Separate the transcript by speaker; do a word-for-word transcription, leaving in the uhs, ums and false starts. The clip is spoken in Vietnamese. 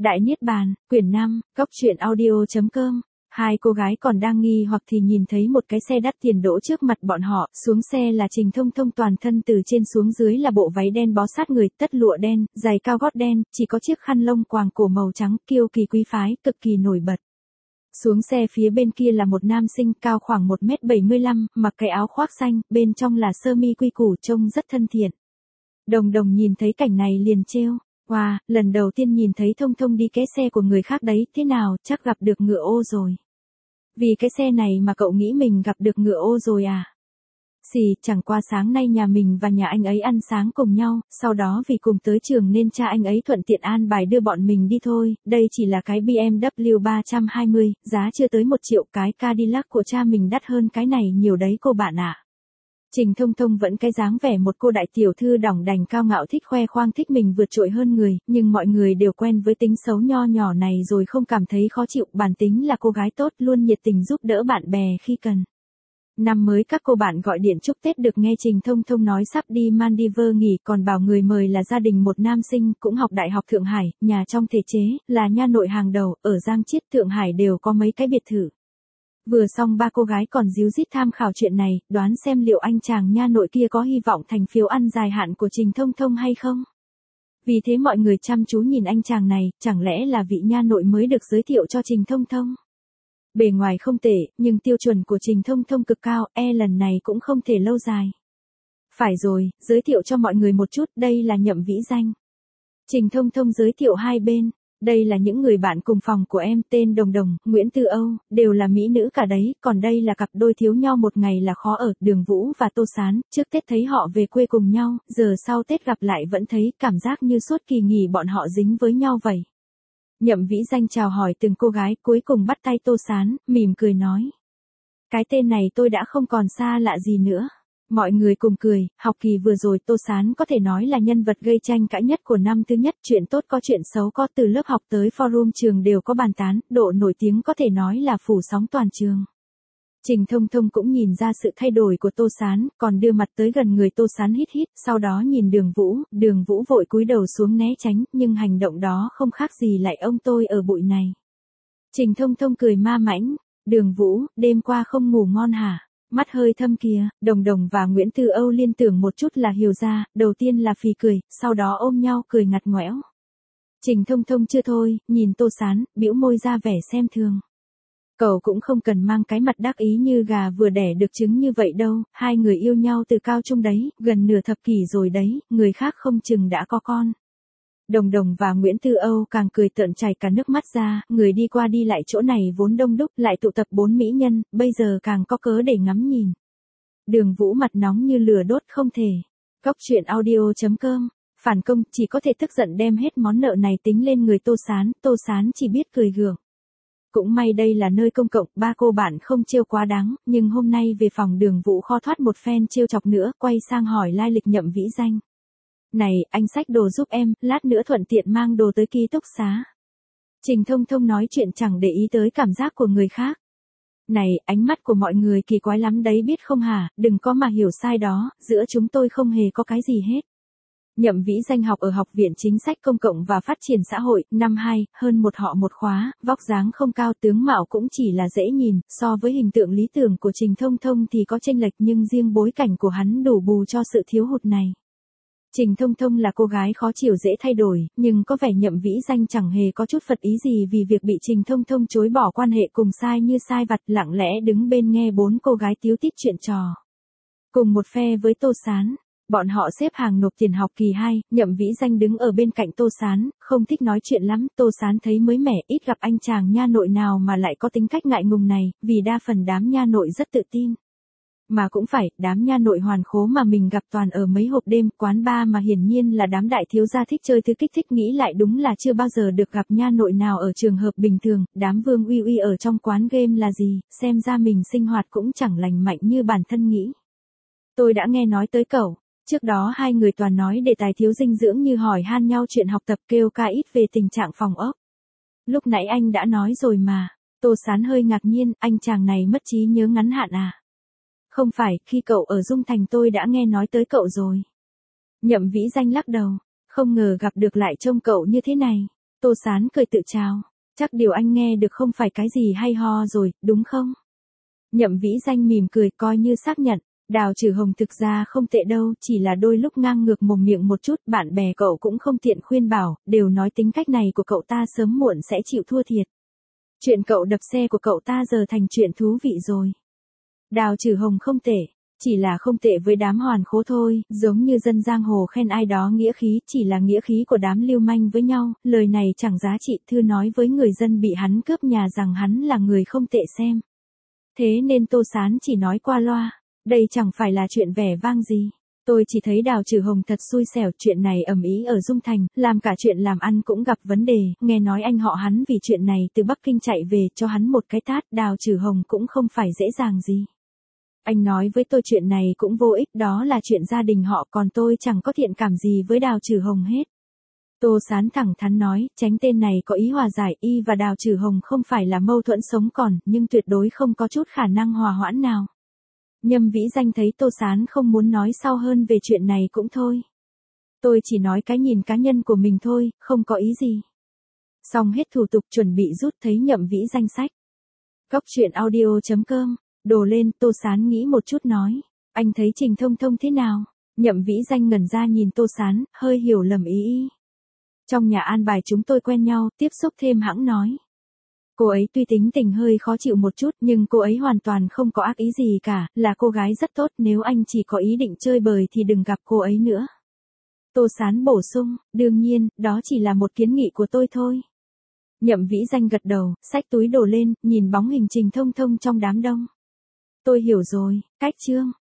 Speaker 1: Đại Niết Bàn, quyển năm, góc truyện audio.com. Hai cô gái còn đang nghi hoặc thì nhìn thấy một cái xe đắt tiền đỗ trước mặt bọn họ, xuống xe là Trình Thông Thông, toàn thân từ trên xuống dưới là bộ váy đen bó sát người, tất lụa đen, giày cao gót đen, chỉ có chiếc khăn lông quàng cổ màu trắng, kiêu kỳ quý phái, cực kỳ nổi bật. Xuống xe phía bên kia là một nam sinh cao khoảng một mét bảy mươi lăm, mặc cái áo khoác xanh, bên trong là sơ mi quy củ, trông rất thân thiện. Đồng Đồng nhìn thấy cảnh này liền trêu. Wow, lần đầu tiên nhìn thấy Thông Thông đi cái xe của người khác đấy, thế nào, chắc gặp được ngựa ô rồi. Vì cái xe này mà cậu nghĩ mình gặp được ngựa ô rồi à? Xì, chẳng qua sáng nay nhà mình và nhà anh ấy ăn sáng cùng nhau, sau đó vì cùng tới trường nên cha anh ấy thuận tiện an bài đưa bọn mình đi thôi, đây chỉ là cái bê em vê ba trăm hai mươi, giá chưa tới một triệu, cái Cadillac của cha mình đắt hơn cái này nhiều đấy cô bạn ạ. À. Trình Thông Thông vẫn cái dáng vẻ một cô đại tiểu thư đỏng đành cao ngạo, thích khoe khoang, thích mình vượt trội hơn người, nhưng mọi người đều quen với tính xấu nho nhỏ này rồi không cảm thấy khó chịu, bản tính là cô gái tốt, luôn nhiệt tình giúp đỡ bạn bè khi cần. Năm mới các cô bạn gọi điện chúc Tết được nghe Trình Thông Thông nói sắp đi Maldives nghỉ, còn bảo người mời là gia đình một nam sinh cũng học Đại học Thượng Hải, nhà trong thể chế, là nha nội hàng đầu, ở Giang Chiết Thượng Hải đều có mấy cái biệt thự. Vừa xong ba cô gái còn díu dít tham khảo chuyện này, đoán xem liệu anh chàng nha nội kia có hy vọng thành phiếu ăn dài hạn của Trình Thông Thông hay không. Vì thế mọi người chăm chú nhìn anh chàng này, chẳng lẽ là vị nha nội mới được giới thiệu cho Trình Thông Thông. Bề ngoài không tệ, nhưng tiêu chuẩn của Trình Thông Thông cực cao, e lần này cũng không thể lâu dài. Phải rồi, giới thiệu cho mọi người một chút, đây là Nhậm Vĩ Danh. Trình Thông Thông giới thiệu hai bên. Đây là những người bạn cùng phòng của em, tên Đồng Đồng, Nguyễn Tư Âu, đều là mỹ nữ cả đấy, còn đây là cặp đôi thiếu nhau một ngày là khó ở, Đường Vũ và Tô Sán, trước Tết thấy họ về quê cùng nhau, giờ sau Tết gặp lại vẫn thấy cảm giác như suốt kỳ nghỉ bọn họ dính với nhau vậy. Nhậm Vĩ Danh chào hỏi từng cô gái, cuối cùng bắt tay Tô Sán, mỉm cười nói. Cái tên này tôi đã không còn xa lạ gì nữa. Mọi người cùng cười, học kỳ vừa rồi Tô Sán có thể nói là nhân vật gây tranh cãi nhất của năm thứ nhất, chuyện tốt có chuyện xấu có, từ lớp học tới forum trường đều có bàn tán, độ nổi tiếng có thể nói là phủ sóng toàn trường. Trình Thông Thông cũng nhìn ra sự thay đổi của Tô Sán, còn đưa mặt tới gần người Tô Sán hít hít, sau đó nhìn Đường Vũ, Đường Vũ vội cúi đầu xuống né tránh, nhưng hành động đó không khác gì lại ông tôi ở bụi này. Trình Thông Thông cười ma mãnh, Đường Vũ, đêm qua không ngủ ngon hả? Mắt hơi thâm kìa, Đồng Đồng và Nguyễn Tư Âu liên tưởng một chút là hiểu ra, đầu tiên là phì cười, sau đó ôm nhau cười ngặt ngoẽo. Trình Thông Thông chưa thôi, nhìn Tô Sán, bĩu môi ra vẻ xem thường. Cậu cũng không cần mang cái mặt đắc ý như gà vừa đẻ được trứng như vậy đâu, hai người yêu nhau từ cao trung đấy, gần nửa thập kỷ rồi đấy, người khác không chừng đã có con. Đồng Đồng và Nguyễn Tư Âu càng cười tợn chảy cả nước mắt ra, người đi qua đi lại chỗ này vốn đông đúc, lại tụ tập bốn mỹ nhân, bây giờ càng có cớ để ngắm nhìn. Đường Vũ mặt nóng như lửa đốt không thể. Góc truyện audio.com, phản công, chỉ có thể tức giận đem hết món nợ này tính lên người Tô Sán, Tô Sán chỉ biết cười gượng. Cũng may đây là nơi công cộng, ba cô bạn không trêu quá đáng, nhưng hôm nay về phòng Đường Vũ khó thoát một phen trêu chọc nữa, quay sang hỏi lai lịch Nhậm Vĩ Danh. Này, anh xách đồ giúp em, lát nữa thuận tiện mang đồ tới ký túc xá. Trình Thông Thông nói chuyện chẳng để ý tới cảm giác của người khác. Này, ánh mắt của mọi người kỳ quái lắm đấy biết không hả, đừng có mà hiểu sai đó, giữa chúng tôi không hề có cái gì hết. Nhậm Vĩ Danh học ở Học viện Chính sách Công cộng và Phát triển Xã hội, năm hai, hơn một họ một khóa, vóc dáng không cao, tướng mạo cũng chỉ là dễ nhìn, so với hình tượng lý tưởng của Trình Thông Thông thì có chênh lệch, nhưng riêng bối cảnh của hắn đủ bù cho sự thiếu hụt này. Trình Thông Thông là cô gái khó chịu dễ thay đổi, nhưng có vẻ Nhậm Vĩ Danh chẳng hề có chút phật ý gì vì việc bị Trình Thông Thông chối bỏ quan hệ cùng sai như sai vặt, lặng lẽ đứng bên nghe bốn cô gái tíu tít chuyện trò. Cùng một phe với Tô Sán, bọn họ xếp hàng nộp tiền học kỳ hai, Nhậm Vĩ Danh đứng ở bên cạnh Tô Sán, không thích nói chuyện lắm, Tô Sán thấy mới mẻ, ít gặp anh chàng nha nội nào mà lại có tính cách ngại ngùng này, vì đa phần đám nha nội rất tự tin. Mà cũng phải, đám nha nội hoàn khố mà mình gặp toàn ở mấy hộp đêm, quán bar mà hiển nhiên là đám đại thiếu gia thích chơi thứ kích thích, nghĩ lại đúng là chưa bao giờ được gặp nha nội nào ở trường hợp bình thường, đám Vương Uy Uy ở trong quán game là gì, xem ra mình sinh hoạt cũng chẳng lành mạnh như bản thân nghĩ. Tôi đã nghe nói tới cậu, trước đó hai người toàn nói đề tài thiếu dinh dưỡng như hỏi han nhau chuyện học tập, kêu ca ít về tình trạng phòng ốc. Lúc nãy anh đã nói rồi mà, Tô Sán hơi ngạc nhiên, anh chàng này mất trí nhớ ngắn hạn à? Không phải, khi cậu ở Dung Thành tôi đã nghe nói tới cậu rồi. Nhậm Vĩ Danh lắc đầu, không ngờ gặp được lại trông cậu như thế này. Tô Sán cười tự chào. Chắc điều anh nghe được không phải cái gì hay ho rồi, đúng không? Nhậm Vĩ Danh mỉm cười coi như xác nhận. Đào Trừ Hồng thực ra không tệ đâu, chỉ là đôi lúc ngang ngược mồm miệng một chút, bạn bè cậu cũng không tiện khuyên bảo, đều nói tính cách này của cậu ta sớm muộn sẽ chịu thua thiệt. Chuyện cậu đập xe của cậu ta giờ thành chuyện thú vị rồi. Đào Trừ Hồng không tệ, chỉ là không tệ với đám hoàn khố thôi, giống như dân giang hồ khen ai đó nghĩa khí, chỉ là nghĩa khí của đám lưu manh với nhau, lời này chẳng giá trị, thư nói với người dân bị hắn cướp nhà rằng hắn là người không tệ xem. Thế nên Tô Sán chỉ nói qua loa, đây chẳng phải là chuyện vẻ vang gì. Tôi chỉ thấy Đào Trừ Hồng thật xui xẻo, chuyện này ầm ĩ ở Dung Thành, làm cả chuyện làm ăn cũng gặp vấn đề, nghe nói anh họ hắn vì chuyện này từ Bắc Kinh chạy về cho hắn một cái tát, Đào Trừ Hồng cũng không phải dễ dàng gì. Anh nói với tôi chuyện này cũng vô ích, đó là chuyện gia đình họ, còn tôi chẳng có thiện cảm gì với Đào Trừ Hồng hết. Tô Sán thẳng thắn nói, tránh tên này có ý hòa giải, y và Đào Trừ Hồng không phải là mâu thuẫn sống còn, nhưng tuyệt đối không có chút khả năng hòa hoãn nào. Nhâm Vĩ Danh thấy Tô Sán không muốn nói sau hơn về chuyện này cũng thôi. Tôi chỉ nói cái nhìn cá nhân của mình thôi, không có ý gì. Xong hết thủ tục chuẩn bị rút, thấy Nhậm Vĩ Danh sách. Góc truyện audio chấm com, đồ lên, Tô Sán nghĩ một chút nói. Anh thấy Trình Thông Thông thế nào? Nhậm Vĩ Danh ngẩn ra nhìn Tô Sán, hơi hiểu lầm ý y. Trong nhà an bài chúng tôi quen nhau, tiếp xúc thêm hãng nói. Cô ấy tuy tính tình hơi khó chịu một chút, nhưng cô ấy hoàn toàn không có ác ý gì cả, là cô gái rất tốt, nếu anh chỉ có ý định chơi bời thì đừng gặp cô ấy nữa. Tô Sán bổ sung, đương nhiên, đó chỉ là một kiến nghị của tôi thôi. Nhậm Vĩ Danh gật đầu, xách túi đồ lên, nhìn bóng hình Trình Thông Thông trong đám đông. Tôi hiểu rồi, cách chương.